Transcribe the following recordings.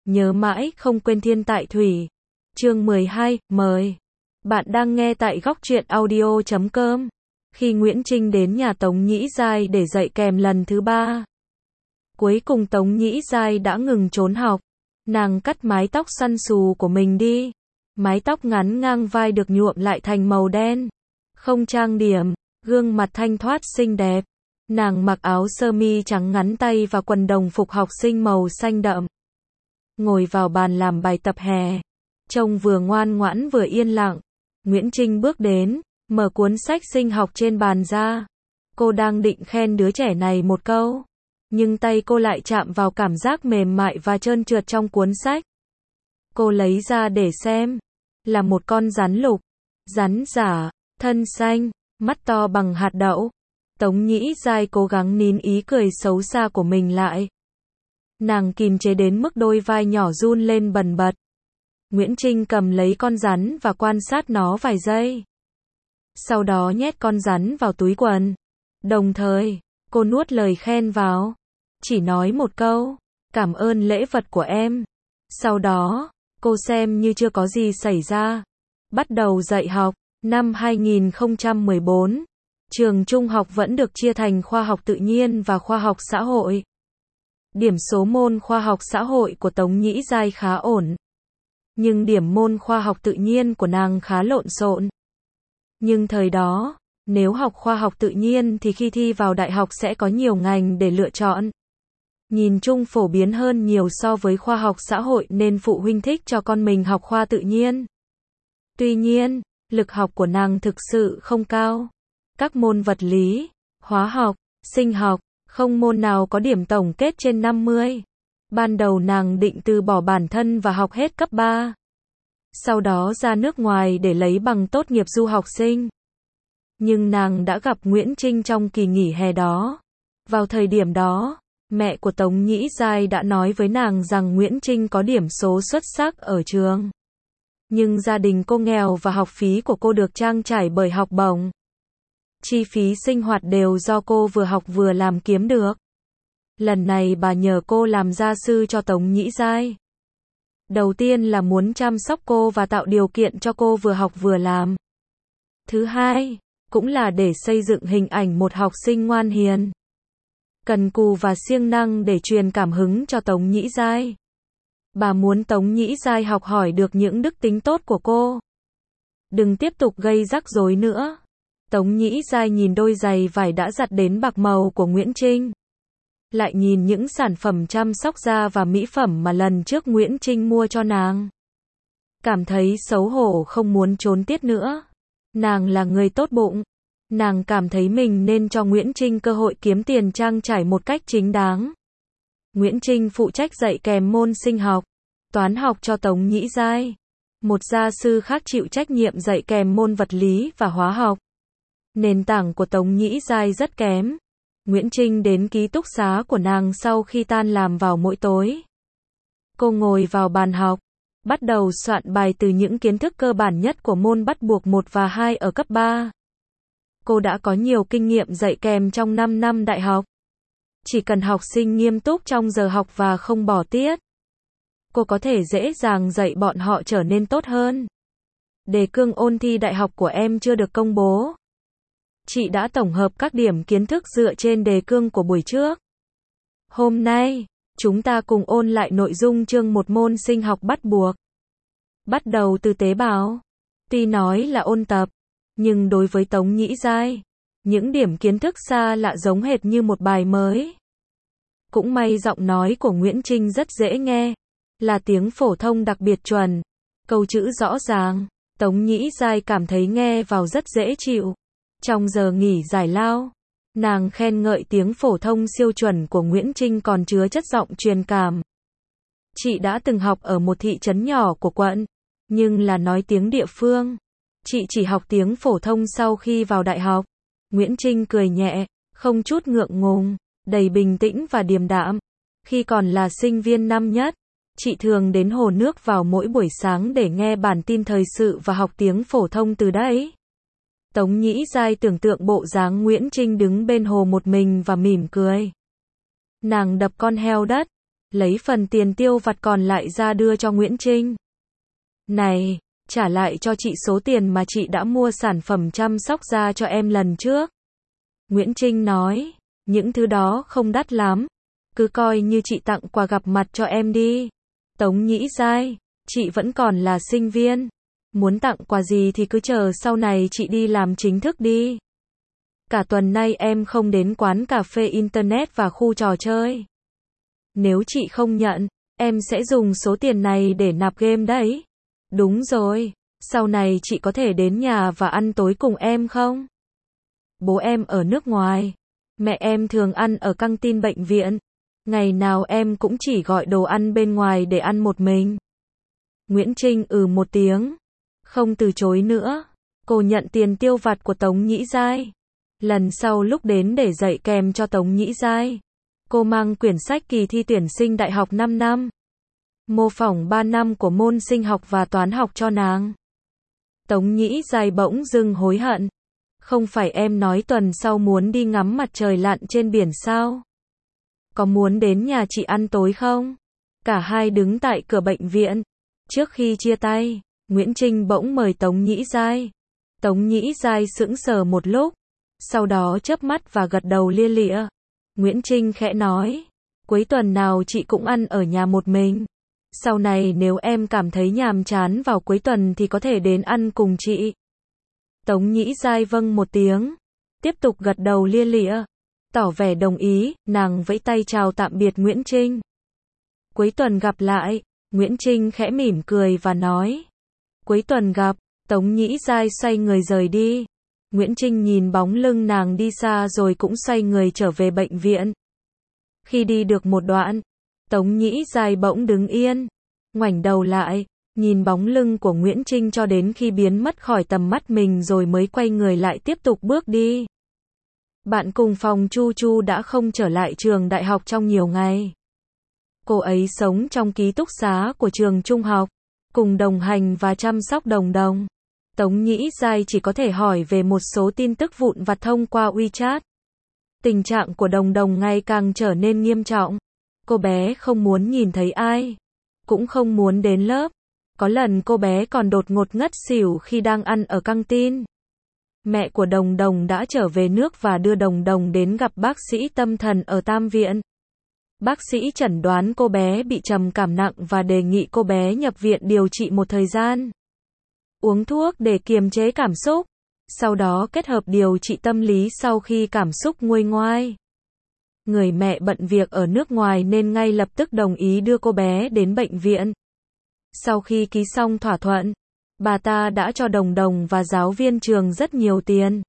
nhớ mãi không quên thiên tại thủy. Chương 12, mời. Bạn đang nghe tại góc truyện audio.com. Khi Nguyễn Trinh đến nhà Tống Nhĩ Giai để dạy kèm lần thứ 3. Cuối cùng Tống Nhĩ Giai đã ngừng trốn học. Nàng cắt mái tóc xoăn xù của mình đi. Mái tóc ngắn ngang vai được nhuộm lại thành màu đen. Không trang điểm, gương mặt thanh thoát xinh đẹp. Nàng mặc áo sơ mi trắng ngắn tay và quần đồng phục học sinh màu xanh đậm. Ngồi vào bàn làm bài tập hè. Trông vừa ngoan ngoãn vừa yên lặng. Nguyễn Trinh bước đến, mở cuốn sách sinh học trên bàn ra. Cô đang định khen đứa trẻ này một câu. Nhưng tay cô lại chạm vào cảm giác mềm mại và trơn trượt trong cuốn sách. Cô lấy ra để xem. Là một con rắn lục. Rắn giả, thân xanh, mắt to bằng hạt đậu. Tống Nhĩ Giai cố gắng nín ý cười xấu xa của mình lại. Nàng kìm chế đến mức đôi vai nhỏ run lên bần bật. Nguyễn Trinh cầm lấy con rắn và quan sát nó vài giây. Sau đó nhét con rắn vào túi quần. Đồng thời, cô nuốt lời khen vào. Chỉ nói một câu, cảm ơn lễ vật của em. Sau đó, cô xem như chưa có gì xảy ra. Bắt đầu dạy học. Năm 2014, trường trung học vẫn được chia thành khoa học tự nhiên và khoa học xã hội. Điểm số môn khoa học xã hội của Tống Nhĩ Giai khá ổn. Nhưng điểm môn khoa học tự nhiên của nàng khá lộn xộn. Nhưng thời đó, nếu học khoa học tự nhiên thì khi thi vào đại học sẽ có nhiều ngành để lựa chọn. Nhìn chung phổ biến hơn nhiều so với khoa học xã hội nên phụ huynh thích cho con mình học khoa tự nhiên. Tuy nhiên, lực học của nàng thực sự không cao. Các môn vật lý, hóa học, sinh học, không môn nào có điểm tổng kết trên 50. Ban đầu nàng định từ bỏ bản thân và học hết cấp 3. Sau đó ra nước ngoài để lấy bằng tốt nghiệp du học sinh. Nhưng nàng đã gặp Nguyễn Trinh trong kỳ nghỉ hè đó. Vào thời điểm đó, mẹ của Tống Nhĩ Giai đã nói với nàng rằng Nguyễn Trinh có điểm số xuất sắc ở trường. Nhưng gia đình cô nghèo và học phí của cô được trang trải bởi học bổng. Chi phí sinh hoạt đều do cô vừa học vừa làm kiếm được. Lần này bà nhờ cô làm gia sư cho Tống Nhĩ Giai. Đầu tiên là muốn chăm sóc cô và tạo điều kiện cho cô vừa học vừa làm. Thứ hai, cũng là để xây dựng hình ảnh một học sinh ngoan hiền, cần cù và siêng năng để truyền cảm hứng cho Tống Nhĩ Giai. Bà muốn Tống Nhĩ Giai học hỏi được những đức tính tốt của cô. Đừng tiếp tục gây rắc rối nữa. Tống Nhĩ Giai nhìn đôi giày vải đã giặt đến bạc màu của Nguyễn Trinh. Lại nhìn những sản phẩm chăm sóc da và mỹ phẩm mà lần trước Nguyễn Trinh mua cho nàng. Cảm thấy xấu hổ không muốn trốn tiết nữa. Nàng là người tốt bụng. Nàng cảm thấy mình nên cho Nguyễn Trinh cơ hội kiếm tiền trang trải một cách chính đáng. Nguyễn Trinh phụ trách dạy kèm môn sinh học, toán học cho Tống Nhĩ Giai. Một gia sư khác chịu trách nhiệm dạy kèm môn vật lý và hóa học. Nền tảng của Tống Nhĩ Giai rất kém. Nguyễn Trinh đến ký túc xá của nàng sau khi tan làm vào mỗi tối. Cô ngồi vào bàn học, bắt đầu soạn bài từ những kiến thức cơ bản nhất của môn bắt buộc 1 và 2 ở cấp 3. Cô đã có nhiều kinh nghiệm dạy kèm trong 5 năm đại học. Chỉ cần học sinh nghiêm túc trong giờ học và không bỏ tiết, cô có thể dễ dàng dạy bọn họ trở nên tốt hơn. Đề cương ôn thi đại học của em chưa được công bố. Chị đã tổng hợp các điểm kiến thức dựa trên đề cương của buổi trước. Hôm nay, chúng ta cùng ôn lại nội dung chương 1 môn sinh học bắt buộc. Bắt đầu từ tế bào. Tuy nói là ôn tập, nhưng đối với Tống Nhĩ Giai, những điểm kiến thức xa lạ giống hệt như một bài mới. Cũng may giọng nói của Nguyễn Trinh rất dễ nghe, là tiếng phổ thông đặc biệt chuẩn, câu chữ rõ ràng, Tống Nhĩ Giai cảm thấy nghe vào rất dễ chịu. Trong giờ nghỉ giải lao, nàng khen ngợi tiếng phổ thông siêu chuẩn của Nguyễn Trinh còn chứa chất giọng truyền cảm. Chị đã từng học ở một thị trấn nhỏ của quận, nhưng là nói tiếng địa phương. Chị chỉ học tiếng phổ thông sau khi vào đại học. Nguyễn Trinh cười nhẹ, không chút ngượng ngùng, đầy bình tĩnh và điềm đạm. Khi còn là sinh viên năm nhất, chị thường đến hồ nước vào mỗi buổi sáng để nghe bản tin thời sự và học tiếng phổ thông từ đấy. Tống Nhĩ Giai tưởng tượng bộ dáng Nguyễn Trinh đứng bên hồ một mình và mỉm cười. Nàng đập con heo đất, lấy phần tiền tiêu vặt còn lại ra đưa cho Nguyễn Trinh. Này, trả lại cho chị số tiền mà chị đã mua sản phẩm chăm sóc da cho em lần trước. Nguyễn Trinh nói, những thứ đó không đắt lắm, cứ coi như chị tặng quà gặp mặt cho em đi. Tống Nhĩ Giai, chị vẫn còn là sinh viên, muốn tặng quà gì thì cứ chờ sau này chị đi làm chính thức đi. Cả tuần nay em không đến quán cà phê internet và khu trò chơi. Nếu chị không nhận, em sẽ dùng số tiền này để nạp game đấy. Đúng rồi, sau này chị có thể đến nhà và ăn tối cùng em không? Bố em ở nước ngoài, mẹ em thường ăn ở căng tin bệnh viện. Ngày nào em cũng chỉ gọi đồ ăn bên ngoài để ăn một mình. Nguyễn Trinh một tiếng, không từ chối nữa. Cô nhận tiền tiêu vặt của Tống Nhĩ Giai. Lần sau lúc đến để dạy kèm cho Tống Nhĩ Giai, cô mang quyển sách kỳ thi tuyển sinh đại học 5 năm, mô phỏng 3 năm của môn sinh học và toán học cho nàng. Tống Nhĩ Giai bỗng dưng hối hận. Không phải em nói tuần sau muốn đi ngắm mặt trời lặn trên biển sao? Có muốn đến nhà chị ăn tối không? Cả hai đứng tại cửa bệnh viện. Trước khi chia tay, Nguyễn Trinh bỗng mời Tống Nhĩ Giai. Tống Nhĩ Giai sững sờ một lúc, sau đó chớp mắt và gật đầu lia lịa. Nguyễn Trinh khẽ nói, cuối tuần nào chị cũng ăn ở nhà một mình. Sau này nếu em cảm thấy nhàm chán vào cuối tuần thì có thể đến ăn cùng chị. Tống Nhĩ Giai vâng một tiếng, tiếp tục gật đầu lia lịa, tỏ vẻ đồng ý. Nàng vẫy tay chào tạm biệt Nguyễn Trinh. Cuối tuần gặp lại, Nguyễn Trinh khẽ mỉm cười và nói. Cuối tuần gặp. Tống Nhĩ Giai xoay người rời đi. Nguyễn Trinh nhìn bóng lưng nàng đi xa rồi cũng xoay người trở về bệnh viện. Khi đi được một đoạn, Tống Nhĩ Giai bỗng đứng yên, ngoảnh đầu lại, nhìn bóng lưng của Nguyễn Trinh cho đến khi biến mất khỏi tầm mắt mình rồi mới quay người lại tiếp tục bước đi. Bạn cùng phòng Chu Chu đã không trở lại trường đại học trong nhiều ngày. Cô ấy sống trong ký túc xá của trường trung học, cùng đồng hành và chăm sóc Đồng Đồng. Tống Nhĩ Giai chỉ có thể hỏi về một số tin tức vụn vặt thông qua WeChat. Tình trạng của Đồng Đồng ngày càng trở nên nghiêm trọng. Cô bé không muốn nhìn thấy ai, cũng không muốn đến lớp. Có lần cô bé còn đột ngột ngất xỉu khi đang ăn ở căng tin. Mẹ của Đồng Đồng đã trở về nước và đưa Đồng Đồng đến gặp bác sĩ tâm thần ở Tam Viện. Bác sĩ chẩn đoán cô bé bị trầm cảm nặng và đề nghị cô bé nhập viện điều trị một thời gian. Uống thuốc để kiềm chế cảm xúc, sau đó kết hợp điều trị tâm lý sau khi cảm xúc nguôi ngoai. Người mẹ bận việc ở nước ngoài nên ngay lập tức đồng ý đưa cô bé đến bệnh viện. Sau khi ký xong thỏa thuận, bà ta đã cho Đồng Đồng và giáo viên trường rất nhiều tiền.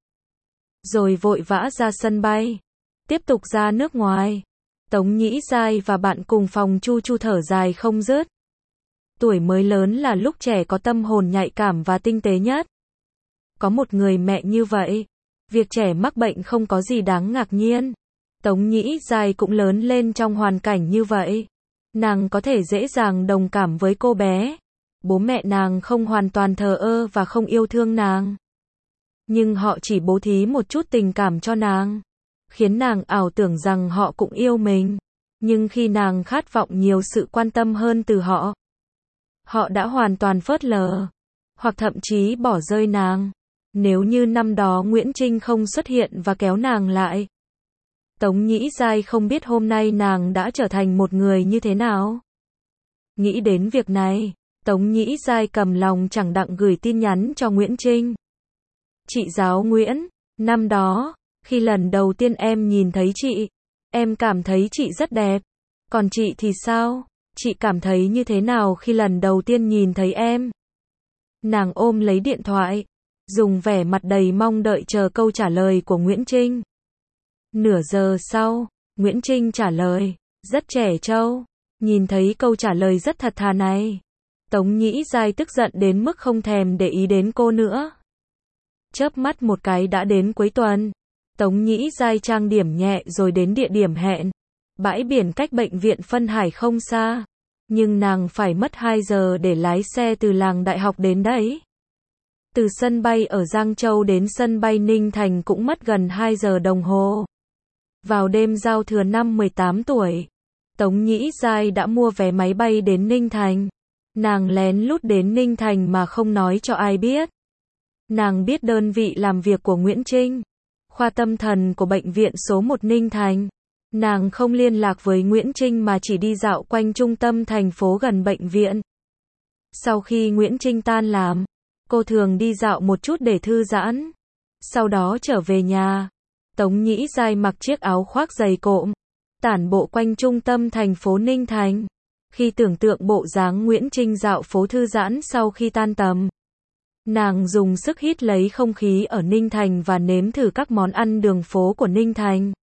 Rồi vội vã ra sân bay, tiếp tục ra nước ngoài. Tống Nhĩ Giai và bạn cùng phòng Chu Chu thở dài không dứt. Tuổi mới lớn là lúc trẻ có tâm hồn nhạy cảm và tinh tế nhất. Có một người mẹ như vậy, việc trẻ mắc bệnh không có gì đáng ngạc nhiên. Tống Nhĩ Giai cũng lớn lên trong hoàn cảnh như vậy. Nàng có thể dễ dàng đồng cảm với cô bé. Bố mẹ nàng không hoàn toàn thờ ơ và không yêu thương nàng. Nhưng họ chỉ bố thí một chút tình cảm cho nàng, khiến nàng ảo tưởng rằng họ cũng yêu mình. Nhưng khi nàng khát vọng nhiều sự quan tâm hơn từ họ, họ đã hoàn toàn phớt lờ, hoặc thậm chí bỏ rơi nàng. Nếu như năm đó Nguyễn Trinh không xuất hiện và kéo nàng lại, Tống Nhĩ Giai không biết hôm nay nàng đã trở thành một người như thế nào. Nghĩ đến việc này, Tống Nhĩ Giai cầm lòng chẳng đặng gửi tin nhắn cho Nguyễn Trinh. Chị giáo Nguyễn, năm đó, khi lần đầu tiên em nhìn thấy chị, em cảm thấy chị rất đẹp. Còn chị thì sao? Chị cảm thấy như thế nào khi lần đầu tiên nhìn thấy em? Nàng ôm lấy điện thoại, dùng vẻ mặt đầy mong đợi chờ câu trả lời của Nguyễn Trinh. Nửa giờ sau, Nguyễn Trinh trả lời, rất trẻ trâu. Nhìn thấy câu trả lời rất thật thà này, Tống Nhĩ Giai tức giận đến mức không thèm để ý đến cô nữa. Chớp mắt một cái đã đến cuối tuần. Tống Nhĩ Giai trang điểm nhẹ rồi đến địa điểm hẹn. Bãi biển cách bệnh viện Phân Hải không xa, nhưng nàng phải mất 2 giờ để lái xe từ làng đại học đến đấy. Từ sân bay ở Giang Châu đến sân bay Ninh Thành cũng mất gần 2 giờ đồng hồ. Vào đêm giao thừa năm 18 tuổi, Tống Nhĩ Giai đã mua vé máy bay đến Ninh Thành. Nàng lén lút đến Ninh Thành mà không nói cho ai biết. Nàng biết đơn vị làm việc của Nguyễn Trinh, khoa tâm thần của bệnh viện số 1 Ninh Thành. Nàng không liên lạc với Nguyễn Trinh mà chỉ đi dạo quanh trung tâm thành phố gần bệnh viện. Sau khi Nguyễn Trinh tan làm, cô thường đi dạo một chút để thư giãn. Sau đó trở về nhà. Tống Nhĩ Giai mặc chiếc áo khoác dày cộm, tản bộ quanh trung tâm thành phố Ninh Thành. Khi tưởng tượng bộ dáng Nguyễn Trinh dạo phố thư giãn sau khi tan tầm, nàng dùng sức hít lấy không khí ở Ninh Thành và nếm thử các món ăn đường phố của Ninh Thành.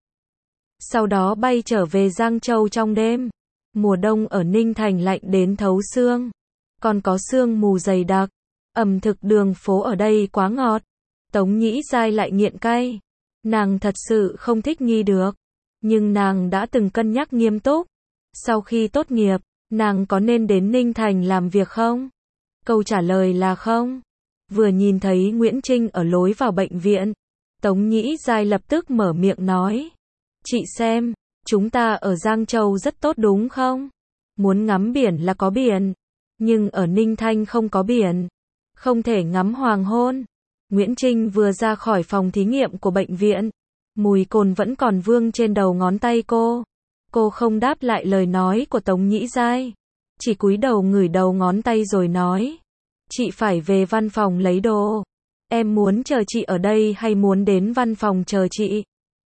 Sau đó bay trở về Giang Châu trong đêm. Mùa đông ở Ninh Thành lạnh đến thấu xương, còn có sương mù dày đặc. Ẩm thực đường phố ở đây quá ngọt. Tống Nhĩ Giai lại nghiện cay. Nàng thật sự không thích nghi được. Nhưng nàng đã từng cân nhắc nghiêm túc. Sau khi tốt nghiệp, nàng có nên đến Ninh Thành làm việc không? Câu trả lời là không. Vừa nhìn thấy Nguyễn Trinh ở lối vào bệnh viện, Tống Nhĩ Giai lập tức mở miệng nói. Chị xem, chúng ta ở Giang Châu rất tốt đúng không? Muốn ngắm biển là có biển. Nhưng ở Ninh Thành không có biển. Không thể ngắm hoàng hôn. Nguyễn Trinh vừa ra khỏi phòng thí nghiệm của bệnh viện. Mùi cồn vẫn còn vương trên đầu ngón tay cô. Cô không đáp lại lời nói của Tống Nhĩ Giai. Chỉ cúi đầu ngửi đầu ngón tay rồi nói. Chị phải về văn phòng lấy đồ. Em muốn chờ chị ở đây hay muốn đến văn phòng chờ chị?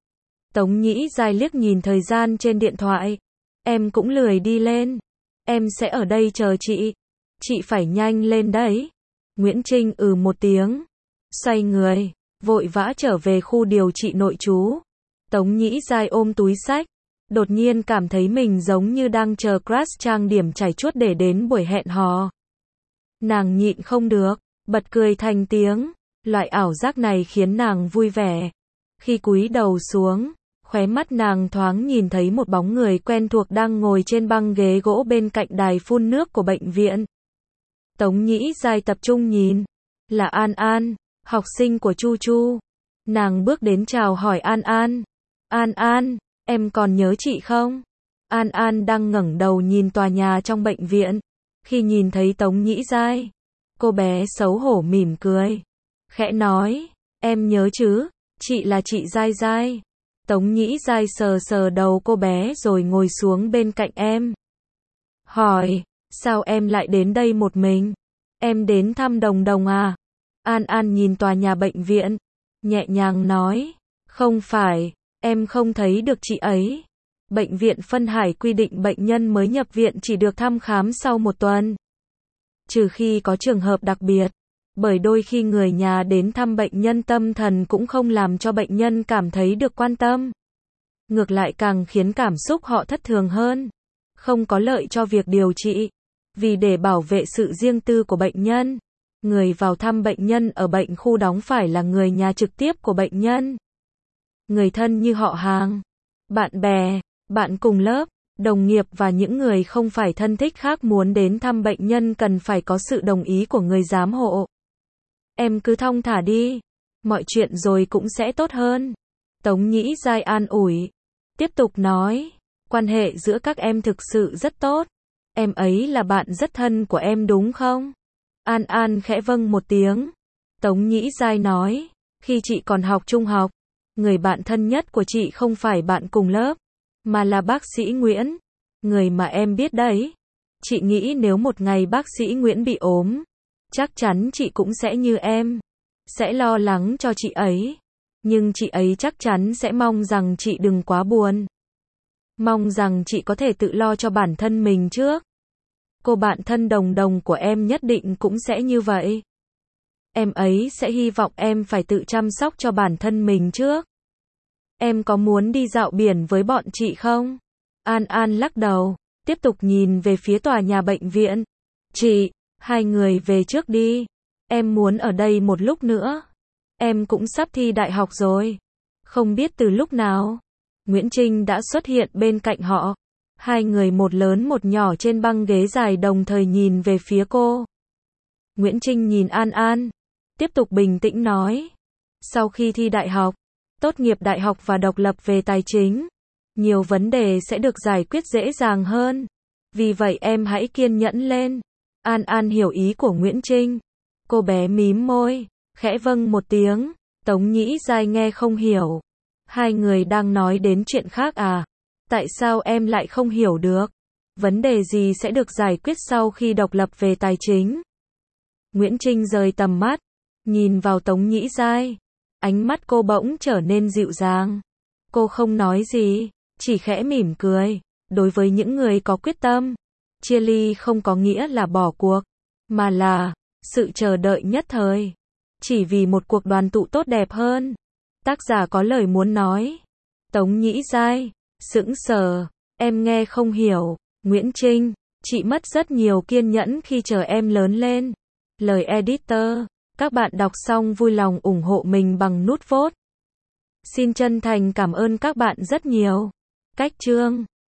Tống Nhĩ Giai liếc nhìn thời gian trên điện thoại. Em cũng lười đi lên. Em sẽ ở đây chờ chị. Chị phải nhanh lên đấy. Nguyễn Trinh một tiếng. Xoay người, vội vã trở về khu điều trị nội trú. Tống Nhĩ Giai ôm túi xách. Đột nhiên cảm thấy mình giống như đang chờ crush trang điểm chảy chuốt để đến buổi hẹn hò. Nàng nhịn không được, bật cười thành tiếng. Loại ảo giác này khiến nàng vui vẻ. Khi cúi đầu xuống, khóe mắt nàng thoáng nhìn thấy một bóng người quen thuộc đang ngồi trên băng ghế gỗ bên cạnh đài phun nước của bệnh viện. Tống Nhĩ Giai tập trung nhìn. Là An An, học sinh của Chu Chu. Nàng bước đến chào hỏi An An. An An, em còn nhớ chị không? An An đang ngẩng đầu nhìn tòa nhà trong bệnh viện. Khi nhìn thấy Tống Nhĩ Giai, cô bé xấu hổ mỉm cười. Khẽ nói, em nhớ chứ, chị là chị Giai Giai. Tống Nhĩ Giai sờ sờ đầu cô bé rồi ngồi xuống bên cạnh em. Hỏi, sao em lại đến đây một mình? Em đến thăm Đồng Đồng à? An An nhìn tòa nhà bệnh viện, nhẹ nhàng nói, không phải, em không thấy được chị ấy. Bệnh viện Phân Hải quy định bệnh nhân mới nhập viện chỉ được thăm khám sau 1 tuần. Trừ khi có trường hợp đặc biệt, bởi đôi khi người nhà đến thăm bệnh nhân tâm thần cũng không làm cho bệnh nhân cảm thấy được quan tâm. Ngược lại càng khiến cảm xúc họ thất thường hơn, không có lợi cho việc điều trị. Vì để bảo vệ sự riêng tư của bệnh nhân, người vào thăm bệnh nhân ở bệnh khu đóng phải là người nhà trực tiếp của bệnh nhân. Người thân như họ hàng, bạn bè, bạn cùng lớp, đồng nghiệp và những người không phải thân thích khác muốn đến thăm bệnh nhân cần phải có sự đồng ý của người giám hộ. Em cứ thong thả đi, mọi chuyện rồi cũng sẽ tốt hơn. Tống Nhĩ Giai an ủi, tiếp tục nói, quan hệ giữa các em thực sự rất tốt. Em ấy là bạn rất thân của em đúng không? An An khẽ vâng một tiếng. Tống Nhĩ Giai nói, khi chị còn học trung học, người bạn thân nhất của chị không phải bạn cùng lớp, mà là bác sĩ Nguyễn, người mà em biết đấy. Chị nghĩ nếu một ngày bác sĩ Nguyễn bị ốm, chắc chắn chị cũng sẽ như em, sẽ lo lắng cho chị ấy. Nhưng chị ấy chắc chắn sẽ mong rằng chị đừng quá buồn. Mong rằng chị có thể tự lo cho bản thân mình trước. Cô bạn thân Đồng Đồng của em nhất định cũng sẽ như vậy. Em ấy sẽ hy vọng em phải tự chăm sóc cho bản thân mình trước. Em có muốn đi dạo biển với bọn chị không? An An lắc đầu, tiếp tục nhìn về phía tòa nhà bệnh viện. Chị, hai người về trước đi. Em muốn ở đây một lúc nữa. Em cũng sắp thi đại học rồi. Không biết từ lúc nào, Nguyễn Trinh đã xuất hiện bên cạnh họ. Hai người một lớn một nhỏ trên băng ghế dài đồng thời nhìn về phía cô. Nguyễn Trinh nhìn An An, tiếp tục bình tĩnh nói. Sau khi thi đại học, tốt nghiệp đại học và độc lập về tài chính, nhiều vấn đề sẽ được giải quyết dễ dàng hơn. Vì vậy em hãy kiên nhẫn lên. An An hiểu ý của Nguyễn Trinh. Cô bé mím môi, khẽ vâng một tiếng. Tống Nhĩ Giai nghe không hiểu. Hai người đang nói đến chuyện khác à? Tại sao em lại không hiểu được? Vấn đề gì sẽ được giải quyết sau khi độc lập về tài chính? Nguyễn Trinh rời tầm mắt, nhìn vào Tống Nhĩ Giai. Ánh mắt cô bỗng trở nên dịu dàng. Cô không nói gì, chỉ khẽ mỉm cười. Đối với những người có quyết tâm, chia ly không có nghĩa là bỏ cuộc, mà là sự chờ đợi nhất thời, chỉ vì một cuộc đoàn tụ tốt đẹp hơn. Tác giả có lời muốn nói. Tống Nhĩ Giai sững sờ, em nghe không hiểu. Nguyễn Trinh, chị mất rất nhiều kiên nhẫn khi chờ em lớn lên. Lời editor, các bạn đọc xong vui lòng ủng hộ mình bằng nút vote. Xin chân thành cảm ơn các bạn rất nhiều. Cách chương